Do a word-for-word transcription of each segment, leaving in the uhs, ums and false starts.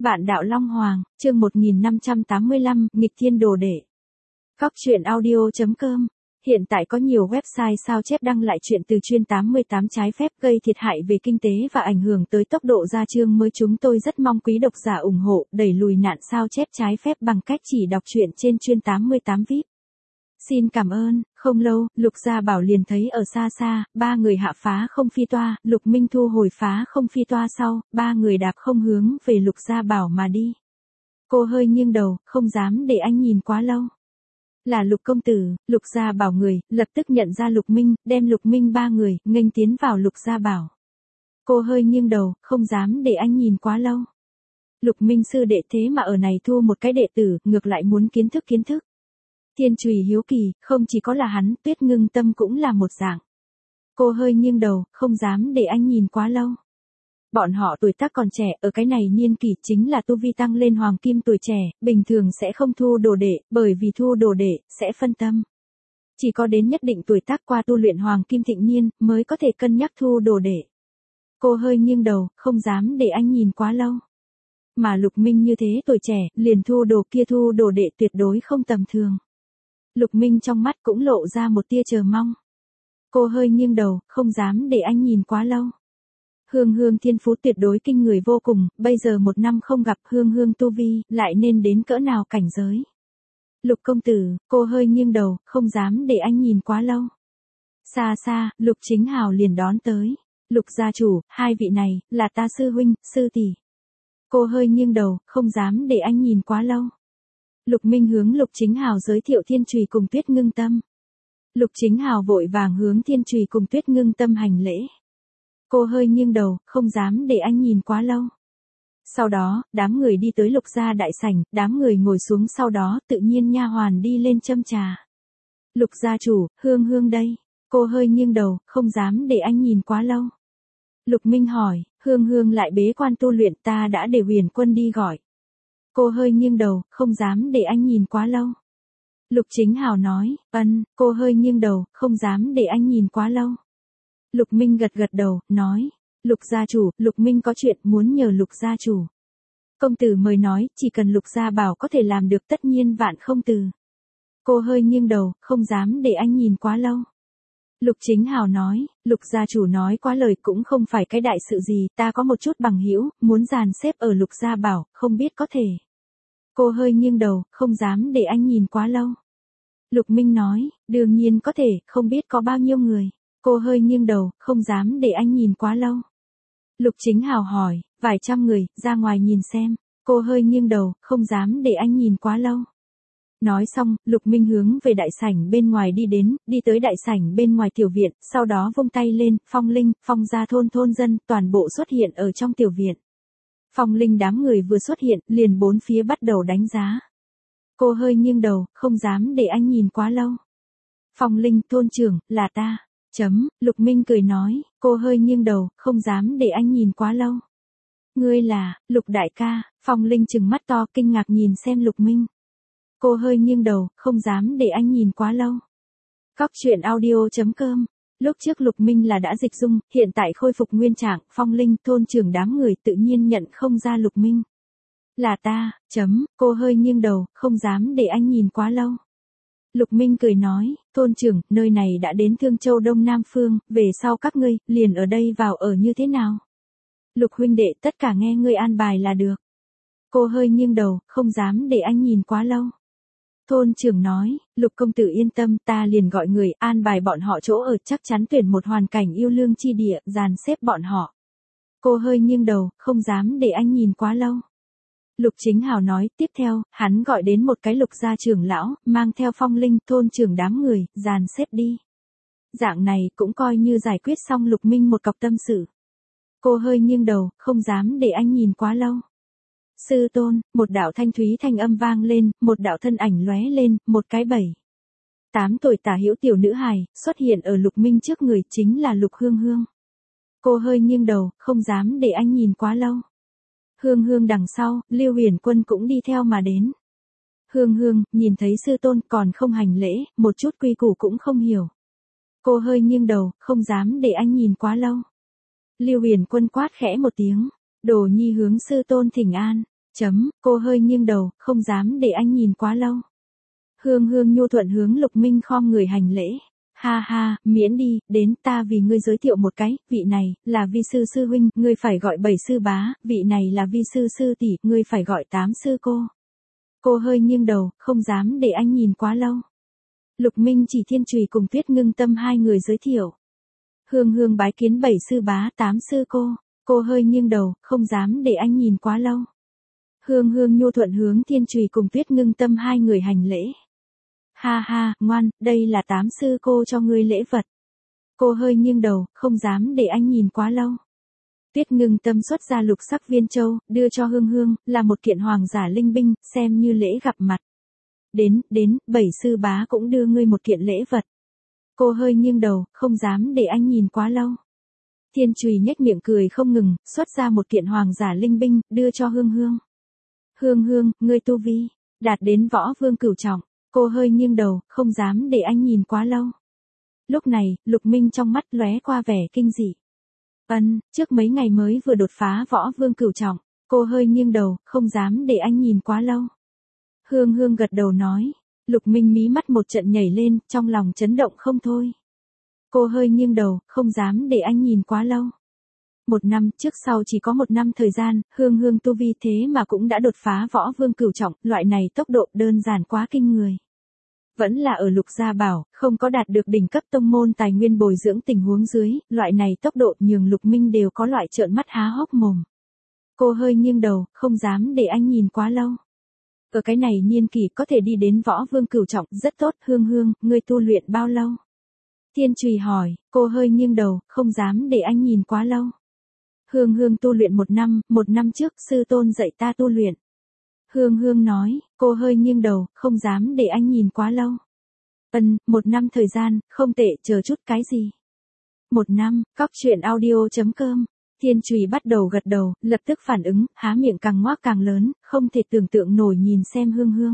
Vạn đạo Long Hoàng, chương một nghìn năm trăm tám mươi lăm, nghịch thiên đồ đệ. Cóc truyện audio chấm com. Hiện tại có nhiều website sao chép đăng lại chuyện từ chuyên tám mươi tám trái phép gây thiệt hại về kinh tế và ảnh hưởng tới tốc độ ra chương mới. Chúng tôi rất mong quý độc giả ủng hộ, đẩy lùi nạn sao chép trái phép bằng cách chỉ đọc truyện trên chuyên tám mươi tám vi ai pi. Xin cảm ơn. Không lâu, Lục Gia Bảo liền thấy ở xa xa, ba người hạ phá không phi toa, Lục Minh thu hồi phá không phi toa sau, ba người đạp không hướng về Lục Gia Bảo mà đi. Cô hơi nghiêng đầu, không dám để anh nhìn quá lâu. Là Lục công tử. Lục Gia Bảo người, lập tức nhận ra Lục Minh, đem Lục Minh ba người, nghênh tiến vào Lục Gia Bảo. Cô hơi nghiêng đầu, không dám để anh nhìn quá lâu. Lục Minh sư đệ thế mà ở này thu một cái đệ tử, ngược lại muốn kiến thức kiến thức. Thiên Trùy hiếu kỳ, không chỉ có là hắn, Tuyết Ngưng Tâm cũng là một dạng. Cô hơi nghiêng đầu, không dám để anh nhìn quá lâu. Bọn họ tuổi tác còn trẻ, ở cái này niên kỷ chính là tu vi tăng lên hoàng kim tuổi trẻ, bình thường sẽ không thu đồ đệ, bởi vì thu đồ đệ, sẽ phân tâm. Chỉ có đến nhất định tuổi tác qua tu luyện hoàng kim thịnh niên, mới có thể cân nhắc thu đồ đệ. Cô hơi nghiêng đầu, không dám để anh nhìn quá lâu. Mà Lục Minh như thế tuổi trẻ, liền thu đồ kia thu đồ đệ tuyệt đối không tầm thường. Lục Minh trong mắt cũng lộ ra một tia chờ mong. Cô hơi nghiêng đầu, không dám để anh nhìn quá lâu. Hương Hương thiên phú tuyệt đối kinh người vô cùng, bây giờ một năm không gặp Hương Hương tu vi, lại nên đến cỡ nào cảnh giới. Lục công tử, cô hơi nghiêng đầu, không dám để anh nhìn quá lâu. Xa xa, Lục Chính Hào liền đón tới. Lục gia chủ, hai vị này, là ta sư huynh, sư tỷ. Cô hơi nghiêng đầu, không dám để anh nhìn quá lâu. Lục Minh hướng Lục Chính Hào giới thiệu Thiên Trùy cùng Tuyết Ngưng Tâm. Lục Chính Hào vội vàng hướng Thiên Trùy cùng Tuyết Ngưng Tâm hành lễ. Cô hơi nghiêng đầu, không dám để anh nhìn quá lâu. Sau đó, đám người đi tới Lục gia đại sảnh, đám người ngồi xuống sau đó tự nhiên nha hoàn đi lên châm trà. Lục gia chủ, Hương Hương đây. Cô hơi nghiêng đầu, không dám để anh nhìn quá lâu. Lục Minh hỏi, Hương Hương lại bế quan tu luyện, ta đã để Huyền Quân đi gọi. Cô hơi nghiêng đầu, không dám để anh nhìn quá lâu. Lục Chính Hào nói, ân, cô hơi nghiêng đầu, không dám để anh nhìn quá lâu. Lục Minh gật gật đầu, nói, Lục gia chủ, Lục Minh có chuyện muốn nhờ Lục gia chủ. Công tử mời nói, chỉ cần Lục gia bảo có thể làm được tất nhiên vạn không từ. Cô hơi nghiêng đầu, không dám để anh nhìn quá lâu. Lục Chính Hào nói, Lục gia chủ nói quá lời cũng không phải cái đại sự gì, ta có một chút bằng hữu, muốn dàn xếp ở Lục gia bảo, không biết có thể. Cô hơi nghiêng đầu, không dám để anh nhìn quá lâu. Lục Minh nói, đương nhiên có thể, không biết có bao nhiêu người. Cô hơi nghiêng đầu, không dám để anh nhìn quá lâu. Lục Chính Hào hỏi, vài trăm người, ra ngoài nhìn xem. Cô hơi nghiêng đầu, không dám để anh nhìn quá lâu. Nói xong, Lục Minh hướng về đại sảnh bên ngoài đi đến, đi tới đại sảnh bên ngoài tiểu viện, sau đó vung tay lên, Phong Linh, Phong gia thôn thôn dân, toàn bộ xuất hiện ở trong tiểu viện. Phong Linh đám người vừa xuất hiện, liền bốn phía bắt đầu đánh giá. Cô hơi nghiêng đầu, không dám để anh nhìn quá lâu. Phong Linh, thôn trưởng, là ta. Chấm, Lục Minh cười nói, cô hơi nghiêng đầu, không dám để anh nhìn quá lâu. Ngươi là, Lục đại ca. Phong Linh trừng mắt to kinh ngạc nhìn xem Lục Minh. Cô hơi nghiêng đầu, không dám để anh nhìn quá lâu. Cóc truyện audio chấm com. Lúc trước Lục Minh là đã dịch dung, hiện tại khôi phục nguyên trạng, Phong Linh, thôn trưởng đám người tự nhiên nhận không ra Lục Minh. Là ta, chấm, cô hơi nghiêng đầu, không dám để anh nhìn quá lâu. Lục Minh cười nói, thôn trưởng, nơi này đã đến Thương Châu Đông Nam Phương, về sau các ngươi, liền ở đây vào ở như thế nào? Lục huynh đệ, tất cả nghe ngươi an bài là được. Cô hơi nghiêng đầu, không dám để anh nhìn quá lâu. Thôn trưởng nói, Lục công tử yên tâm, ta liền gọi người an bài bọn họ chỗ ở, chắc chắn tuyển một hoàn cảnh yêu lương chi địa, dàn xếp bọn họ. Cô hơi nghiêng đầu, không dám để anh nhìn quá lâu. Lục Chính Hào nói, tiếp theo, hắn gọi đến một cái Lục gia trưởng lão, mang theo Phong Linh, thôn trưởng đám người, dàn xếp đi. Dạng này cũng coi như giải quyết xong Lục Minh một cọc tâm sự. Cô hơi nghiêng đầu, không dám để anh nhìn quá lâu. Sư tôn, một đạo thanh thúy thanh âm vang lên, một đạo thân ảnh lóe lên, một cái bảy. Tám tuổi tả hữu tiểu nữ hài, xuất hiện ở Lục Minh trước người, chính là Lục Hương Hương. Cô hơi nghiêng đầu, không dám để anh nhìn quá lâu. Hương Hương đằng sau, Lưu Huyền Quân cũng đi theo mà đến. Hương Hương, nhìn thấy sư tôn còn không hành lễ, một chút quy củ cũng không hiểu. Cô hơi nghiêng đầu, không dám để anh nhìn quá lâu. Lưu Huyền Quân quát khẽ một tiếng, Đồ Nhi hướng sư tôn thỉnh an. Chấm, cô hơi nghiêng đầu, không dám để anh nhìn quá lâu. Hương Hương nhu thuận hướng Lục Minh khom người hành lễ. Ha ha, miễn đi, đến ta vì ngươi giới thiệu một cái, vị này, là vi sư sư huynh, ngươi phải gọi bảy sư bá, vị này là vi sư sư tỷ, ngươi phải gọi tám sư cô. Cô hơi nghiêng đầu, không dám để anh nhìn quá lâu. Lục Minh chỉ Thiên Trùy cùng Tuyết Ngưng Tâm hai người giới thiệu. Hương Hương bái kiến bảy sư bá tám sư cô, cô hơi nghiêng đầu, không dám để anh nhìn quá lâu. Hương Hương nhu thuận hướng Thiên Trùy cùng Tuyết Ngưng Tâm hai người hành lễ. Ha ha, ngoan, đây là tám sư cô cho ngươi lễ vật. Cô hơi nghiêng đầu, không dám để anh nhìn quá lâu. Tuyết Ngưng Tâm xuất ra lục sắc viên châu, đưa cho Hương Hương, là một kiện hoàng giả linh binh, xem như lễ gặp mặt. Đến, đến, bảy sư bá cũng đưa ngươi một kiện lễ vật. Cô hơi nghiêng đầu, không dám để anh nhìn quá lâu. Thiên Trùy nhếch miệng cười không ngừng, xuất ra một kiện hoàng giả linh binh, đưa cho Hương Hương. Hương Hương, ngươi tu vi, đạt đến võ vương cửu trọng. Cô hơi nghiêng đầu, không dám để anh nhìn quá lâu. Lúc này, Lục Minh trong mắt lóe qua vẻ kinh dị. Ân, trước mấy ngày mới vừa đột phá võ vương cửu trọng, cô hơi nghiêng đầu, không dám để anh nhìn quá lâu. Hương Hương gật đầu nói. Lục Minh mí mắt một trận nhảy lên, trong lòng chấn động không thôi. Cô hơi nghiêng đầu, không dám để anh nhìn quá lâu. Một năm, trước sau chỉ có một năm thời gian, Hương Hương tu vi thế mà cũng đã đột phá võ vương cửu trọng, loại này tốc độ đơn giản quá kinh người. Vẫn là ở Lục Gia Bảo, không có đạt được đỉnh cấp tông môn tài nguyên bồi dưỡng tình huống dưới, loại này tốc độ nhường Lục Minh đều có loại trợn mắt há hốc mồm. Cô hơi nghiêng đầu, không dám để anh nhìn quá lâu. Ở cái này niên kỷ có thể đi đến võ vương cửu trọng, rất tốt. Hương Hương, ngươi tu luyện bao lâu? Thiên Trùy hỏi, cô hơi nghiêng đầu, không dám để anh nhìn quá lâu. Hương Hương tu luyện một năm, một năm trước sư tôn dạy ta tu luyện. Hương Hương nói, cô hơi nghiêng đầu, không dám để anh nhìn quá lâu. Ân, một năm thời gian, không tệ, chờ chút cái gì? Một năm, cóc truyện audio chấm com. Thiên Trùy bắt đầu gật đầu, lập tức phản ứng, há miệng càng ngoác càng lớn, không thể tưởng tượng nổi nhìn xem Hương Hương.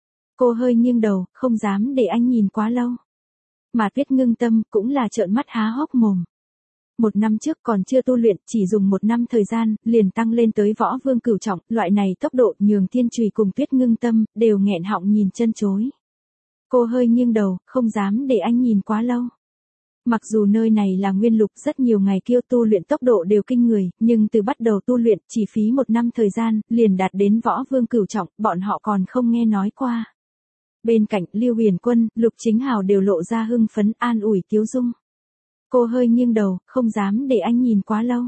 Cô hơi nghiêng đầu, không dám để anh nhìn quá lâu. Mà Tuyết Ngưng Tâm cũng là trợn mắt há hốc mồm. Một năm trước còn chưa tu luyện, chỉ dùng một năm thời gian, liền tăng lên tới võ vương cửu trọng, loại này tốc độ nhường Thiên Trùy cùng Tuyết Ngưng Tâm, đều nghẹn họng nhìn chân chối. Cô hơi nghiêng đầu, không dám để anh nhìn quá lâu. Mặc dù nơi này là nguyên lục, rất nhiều ngày kiêu tu luyện tốc độ đều kinh người, nhưng từ bắt đầu tu luyện, chỉ phí một năm thời gian, liền đạt đến võ vương cửu trọng, bọn họ còn không nghe nói qua. Bên cạnh Lưu Huyền Quân, Lục Chính Hào đều lộ ra hưng phấn, an ủi tiếu dung. Cô hơi nghiêng đầu, không dám để anh nhìn quá lâu.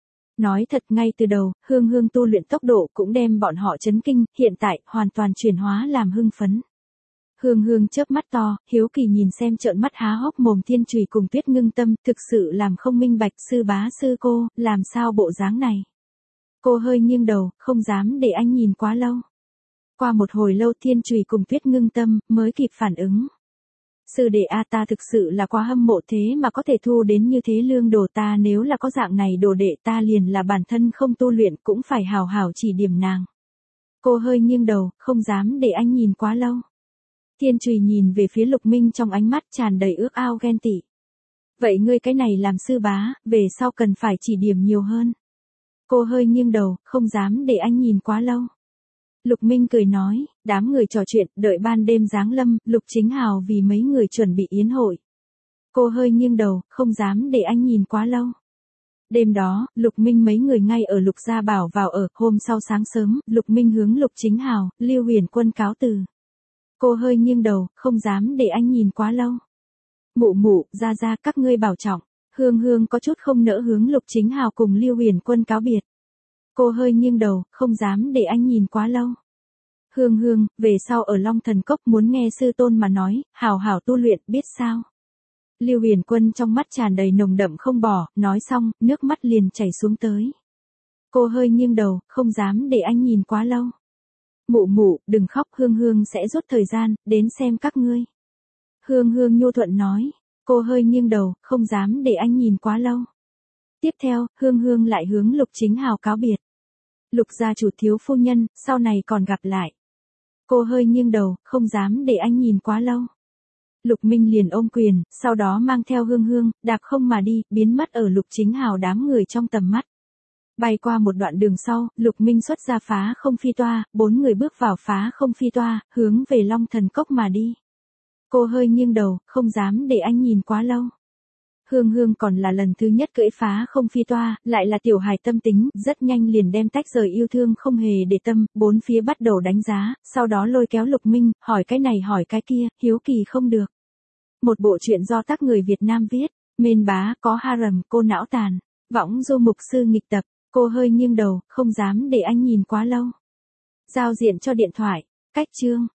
Nói thật, ngay từ đầu, Hương Hương tu luyện tốc độ cũng đem bọn họ chấn kinh, hiện tại, hoàn toàn chuyển hóa làm hưng phấn. Hương Hương chớp mắt to, hiếu kỳ nhìn xem trợn mắt há hốc mồm Thiên Trùy cùng Tuyết Ngưng Tâm, thực sự làm không minh bạch, sư bá sư cô, làm sao bộ dáng này. Cô hơi nghiêng đầu, không dám để anh nhìn quá lâu. Qua một hồi lâu Thiên Trùy cùng Tuyết Ngưng Tâm, mới kịp phản ứng. Sư đệ a, ta thực sự là quá hâm mộ, thế mà có thể thu đến như thế lương đồ, ta nếu là có dạng này đồ đệ ta liền là bản thân không tu luyện cũng phải hào hào chỉ điểm nàng. Cô hơi nghiêng đầu, không dám để anh nhìn quá lâu. Thiên Trùy nhìn về phía Lục Minh trong ánh mắt tràn đầy ước ao ghen tị. Vậy ngươi cái này làm sư bá, về sau cần phải chỉ điểm nhiều hơn. Cô hơi nghiêng đầu, không dám để anh nhìn quá lâu. Lục Minh cười nói, đám người trò chuyện, đợi ban đêm giáng lâm, Lục Chính Hào vì mấy người chuẩn bị yến hội. Cô hơi nghiêng đầu, không dám để anh nhìn quá lâu. Đêm đó, Lục Minh mấy người ngay ở Lục Gia Bảo vào ở, hôm sau sáng sớm, Lục Minh hướng Lục Chính Hào, Lưu Huyền Quân cáo từ. Cô hơi nghiêng đầu, không dám để anh nhìn quá lâu. Mụ mụ, ra ra các ngươi bảo trọng. Hương Hương có chút không nỡ hướng Lục Chính Hào cùng Lưu Huyền Quân cáo biệt. Cô hơi nghiêng đầu, không dám để anh nhìn quá lâu. Hương Hương, về sau ở Long Thần Cốc muốn nghe sư tôn mà nói, hào hào tu luyện, biết sao. Lưu Huyền Quân trong mắt tràn đầy nồng đậm không bỏ, nói xong, nước mắt liền chảy xuống tới. Cô hơi nghiêng đầu, không dám để anh nhìn quá lâu. Mụ mụ, đừng khóc, Hương Hương sẽ rút thời gian, đến xem các ngươi. Hương Hương nhu thuận nói, cô hơi nghiêng đầu, không dám để anh nhìn quá lâu. Tiếp theo, Hương Hương lại hướng Lục Chính Hào cáo biệt. Lục gia chủ thiếu phu nhân, sau này còn gặp lại. Cô hơi nghiêng đầu, không dám để anh nhìn quá lâu. Lục Minh liền ôm quyền, sau đó mang theo Hương Hương, đạp không mà đi, biến mất ở Lục Chính Hào đám người trong tầm mắt. Bay qua một đoạn đường sau, Lục Minh xuất ra phá không phi toa, bốn người bước vào phá không phi toa, hướng về Long Thần Cốc mà đi. Cô hơi nghiêng đầu, không dám để anh nhìn quá lâu. Hương Hương còn là lần thứ nhất cưỡi phá không phi toa, lại là tiểu hài tâm tính, rất nhanh liền đem tách rời yêu thương không hề để tâm, bốn phía bắt đầu đánh giá, sau đó lôi kéo Lục Minh, hỏi cái này hỏi cái kia, hiếu kỳ không được. Một bộ truyện do tác người Việt Nam viết, Mên Bá, có harem, cô não tàn, võng du mục sư nghịch tập, cô hơi nghiêng đầu, không dám để anh nhìn quá lâu. Giao diện cho điện thoại, cách chương.